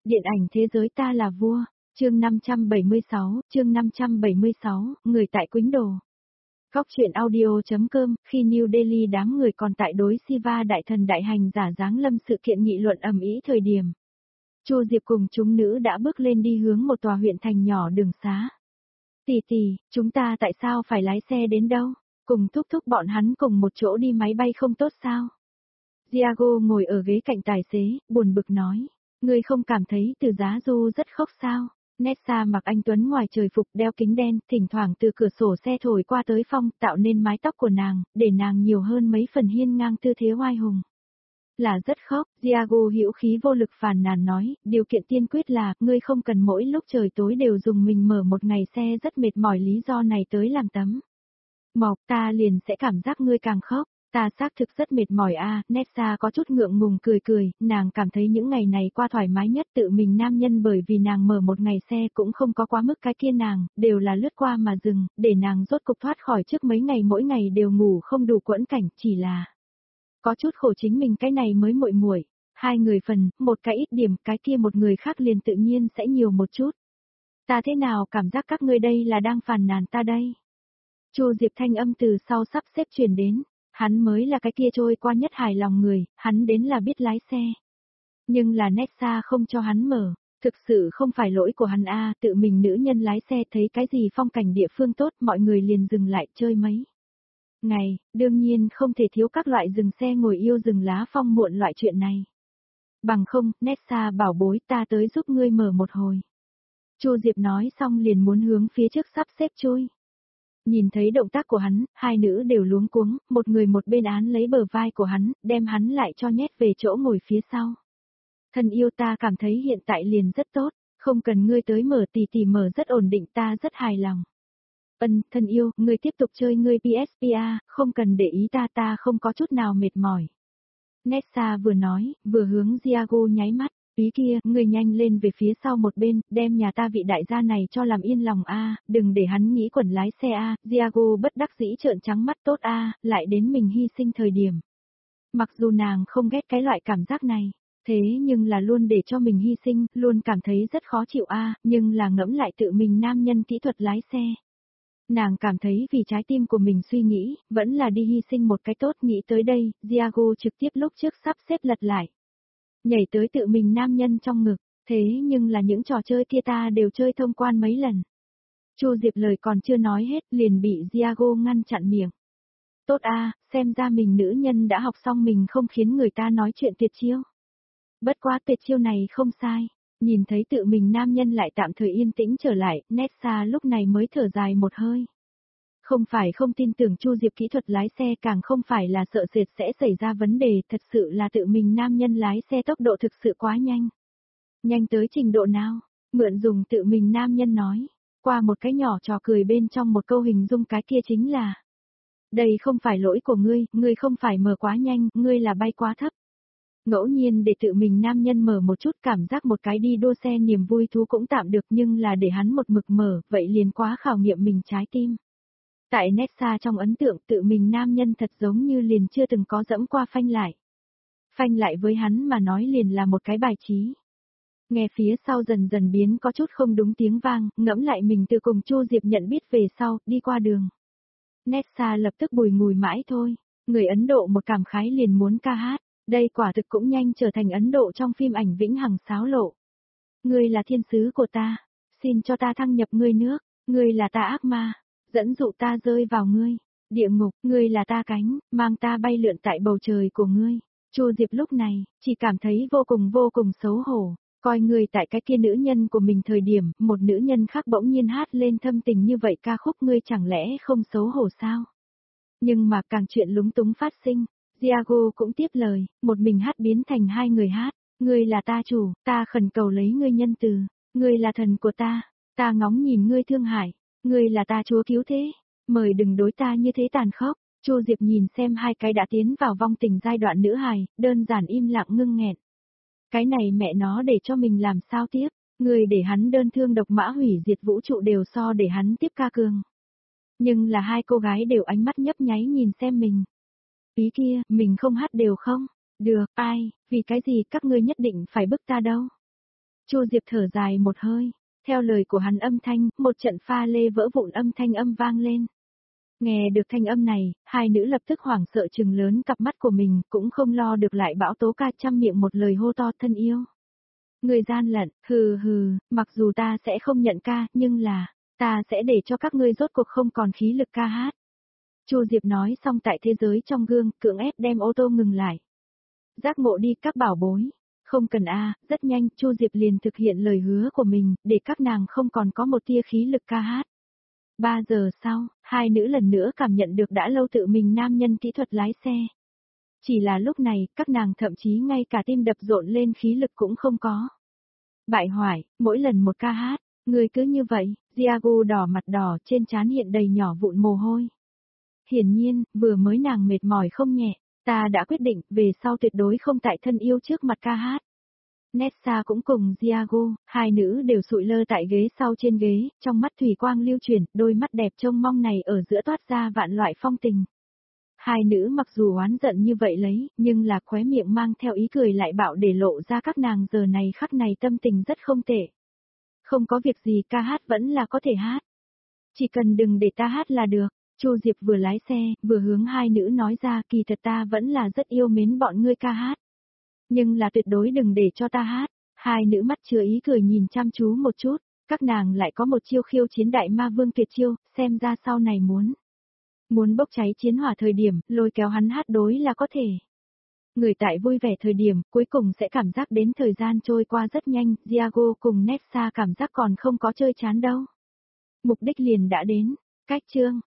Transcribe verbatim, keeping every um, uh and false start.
Điện ảnh thế giới ta là vua, chương năm trăm bảy mươi sáu, chương năm trăm bảy mươi sáu, người tại Quýnh Đổ. Góc truyện audio.com, khi New Delhi đám người còn tại đối Siva đại thần đại hành giả giáng lâm sự kiện nghị luận ầm ĩ thời điểm. Chu Diệp cùng chúng nữ đã bước lên đi hướng một tòa huyện thành nhỏ đường xá. Tỷ tỷ, chúng ta tại sao phải lái xe đến đâu? Cùng thúc thúc bọn hắn cùng một chỗ đi máy bay không tốt sao? Diago ngồi ở ghế cạnh tài xế, buồn bực nói. Ngươi không cảm thấy từ giá du rất khốc sao? Nessa mặc anh tuấn ngoài trời phục đeo kính đen, thỉnh thoảng từ cửa sổ xe thổi qua tới phong, tạo nên mái tóc của nàng, để nàng nhiều hơn mấy phần hiên ngang tư thế oai hùng. Là rất khóc, Diago hữu khí vô lực phàn nàn nói, điều kiện tiên quyết là, ngươi không cần mỗi lúc trời tối đều dùng mình mở một ngày xe rất mệt mỏi lý do này tới làm tấm. Mộc ta liền sẽ cảm giác ngươi càng khóc. Ta xác thực rất mệt mỏi a, à, Nessa có chút ngượng ngùng cười cười, nàng cảm thấy những ngày này qua thoải mái nhất tự mình nam nhân bởi vì nàng mở một ngày xe cũng không có quá mức cái kia nàng, đều là lướt qua mà dừng, để nàng rốt cục thoát khỏi trước mấy ngày mỗi ngày đều ngủ không đủ quẫn cảnh, chỉ là có chút khổ chính mình cái này mới muội muội, hai người phần, một cái ít điểm, cái kia một người khác liền tự nhiên sẽ nhiều một chút. Ta thế nào cảm giác các ngươi đây là đang phàn nàn ta đây? Chu Diệp thanh âm từ sau sắp xếp truyền đến. Hắn mới là cái kia trôi qua nhất hài lòng người, hắn đến là biết lái xe. Nhưng là Nessa không cho hắn mở, thực sự không phải lỗi của hắn a, à, tự mình nữ nhân lái xe thấy cái gì phong cảnh địa phương tốt mọi người liền dừng lại chơi mấy. Ngày, đương nhiên không thể thiếu các loại dừng xe ngồi yêu rừng lá phong muộn loại chuyện này. Bằng không, Nessa bảo bối ta tới giúp ngươi mở một hồi. Chu Diệp nói xong liền muốn hướng phía trước sắp xếp chui. Nhìn thấy động tác của hắn, hai nữ đều luống cuống, một người một bên án lấy bờ vai của hắn, đem hắn lại cho nhét về chỗ ngồi phía sau. Thân yêu ta cảm thấy hiện tại liền rất tốt, không cần ngươi tới mở tì tì mở rất ổn định ta rất hài lòng. Ân, thân yêu, ngươi tiếp tục chơi ngươi pê ét pê a, không cần để ý ta ta không có chút nào mệt mỏi. Nessa vừa nói, vừa hướng Diago nháy mắt. Ý kia, ngươi nhanh lên về phía sau một bên, đem nhà ta vị đại gia này cho làm yên lòng a, đừng để hắn nghĩ quẩn lái xe a, Diago bất đắc dĩ trợn trắng mắt tốt a, lại đến mình hy sinh thời điểm. Mặc dù nàng không ghét cái loại cảm giác này, thế nhưng là luôn để cho mình hy sinh, luôn cảm thấy rất khó chịu a, nhưng là ngẫm lại tự mình nam nhân kỹ thuật lái xe. Nàng cảm thấy vì trái tim của mình suy nghĩ, vẫn là đi hy sinh một cái tốt nghĩ tới đây, Diago trực tiếp lúc trước sắp xếp lật lại. Nhảy tới tự mình nam nhân trong ngực, thế nhưng là những trò chơi kia ta đều chơi thông quan mấy lần. Chu Diệp lời còn chưa nói hết liền bị Diago ngăn chặn miệng. Tốt a, xem ra mình nữ nhân đã học xong mình không khiến người ta nói chuyện tuyệt chiêu. Bất quá tuyệt chiêu này không sai, nhìn thấy tự mình nam nhân lại tạm thời yên tĩnh trở lại, Nessa lúc này mới thở dài một hơi. Không phải không tin tưởng Chu Diệp kỹ thuật lái xe càng không phải là sợ sệt sẽ xảy ra vấn đề, thật sự là tự mình nam nhân lái xe tốc độ thực sự quá nhanh. Nhanh tới trình độ nào? Mượn dùng tự mình nam nhân nói, qua một cái nhỏ trò cười bên trong một câu hình dung cái kia chính là. Đây không phải lỗi của ngươi, ngươi không phải mở quá nhanh, ngươi là bay quá thấp. Ngẫu nhiên để tự mình nam nhân mở một chút cảm giác một cái đi đua xe niềm vui thú cũng tạm được nhưng là để hắn một mực mở, vậy liền quá khảo nghiệm mình trái tim. Tại Nessa trong ấn tượng tự mình nam nhân thật giống như liền chưa từng có dẫm qua phanh lại. Phanh lại với hắn mà nói liền là một cái bài trí. Nghe phía sau dần dần biến có chút không đúng tiếng vang, ngẫm lại mình từ cùng Chu Diệp nhận biết về sau, đi qua đường. Nessa lập tức bùi ngùi mãi thôi, người Ấn Độ một cảm khái liền muốn ca hát, đây quả thực cũng nhanh trở thành Ấn Độ trong phim ảnh vĩnh hằng xáo lộ. Ngươi là thiên sứ của ta, xin cho ta thăng nhập ngươi nước, ngươi là ta ác ma. Dẫn dụ ta rơi vào ngươi, địa ngục, ngươi là ta cánh, mang ta bay lượn tại bầu trời của ngươi. Chu Diệp lúc này, chỉ cảm thấy vô cùng vô cùng xấu hổ, coi ngươi tại cái kia nữ nhân của mình thời điểm, một nữ nhân khác bỗng nhiên hát lên thâm tình như vậy ca khúc ngươi chẳng lẽ không xấu hổ sao? Nhưng mà càng chuyện lúng túng phát sinh, Diago cũng tiếp lời, một mình hát biến thành hai người hát, ngươi là ta chủ, ta khẩn cầu lấy ngươi nhân từ, ngươi là thần của ta, ta ngóng nhìn ngươi thương hại. Ngươi là ta chúa cứu thế, mời đừng đối ta như thế tàn khốc. Chu Diệp nhìn xem hai cái đã tiến vào vong tình giai đoạn nữ hài, đơn giản im lặng ngưng nghẹn. Cái này mẹ nó để cho mình làm sao tiếp, người để hắn đơn thương độc mã hủy diệt vũ trụ đều so để hắn tiếp ca cường. Nhưng là hai cô gái đều ánh mắt nhấp nháy nhìn xem mình. Ý kia, mình không hát đều không? Được, ai, vì cái gì các ngươi nhất định phải bức ta đâu? Chu Diệp thở dài một hơi, theo lời của hắn âm thanh, một trận pha lê vỡ vụn âm thanh âm vang lên. Nghe được thanh âm này, hai nữ lập tức hoảng sợ trừng lớn cặp mắt của mình, cũng không lo được lại bão tố ca trăm miệng một lời hô to thân yêu. Người gian lận, hừ hừ, mặc dù ta sẽ không nhận ca, nhưng là, ta sẽ để cho các ngươi rốt cuộc không còn khí lực ca hát. Chu Diệp nói xong tại thế giới trong gương, cưỡng ép đem ô tô ngừng lại. Giác ngộ đi các bảo bối. Không cần a, rất nhanh, Chu Diệp liền thực hiện lời hứa của mình, để các nàng không còn có một tia khí lực ca hát. Ba giờ sau, hai nữ lần nữa cảm nhận được đã lâu tự mình nam nhân kỹ thuật lái xe. Chỉ là lúc này, các nàng thậm chí ngay cả tim đập rộn lên khí lực cũng không có. Bại hoại, mỗi lần một ca hát, người cứ như vậy, Diago đỏ mặt đỏ trên trán hiện đầy nhỏ vụn mồ hôi. Hiển nhiên, vừa mới nàng mệt mỏi không nhẹ, ta đã quyết định về sau tuyệt đối không tại thân yêu trước mặt ca hát. Nessa cũng cùng Diago, hai nữ đều sụi lơ tại ghế sau trên ghế, trong mắt thủy quang lưu chuyển, đôi mắt đẹp trông mong này ở giữa toát ra vạn loại phong tình. Hai nữ mặc dù oán giận như vậy lấy, nhưng là khóe miệng mang theo ý cười lại bạo để lộ ra các nàng giờ này khắc này tâm tình rất không tệ. Không có việc gì ca hát vẫn là có thể hát. Chỉ cần đừng để ta hát là được. Chu Diệp vừa lái xe, vừa hướng hai nữ nói ra kỳ thật ta vẫn là rất yêu mến bọn ngươi ca hát. Nhưng là tuyệt đối đừng để cho ta hát. Hai nữ mắt chứa ý cười nhìn chăm chú một chút, các nàng lại có một chiêu khiêu chiến đại ma vương tuyệt chiêu, xem ra sau này muốn. Muốn bốc cháy chiến hỏa thời điểm, lôi kéo hắn hát đối là có thể. Người tại vui vẻ thời điểm, cuối cùng sẽ cảm giác đến thời gian trôi qua rất nhanh, Diago cùng Nessa cảm giác còn không có chơi chán đâu. Mục đích liền đã đến, cách chương.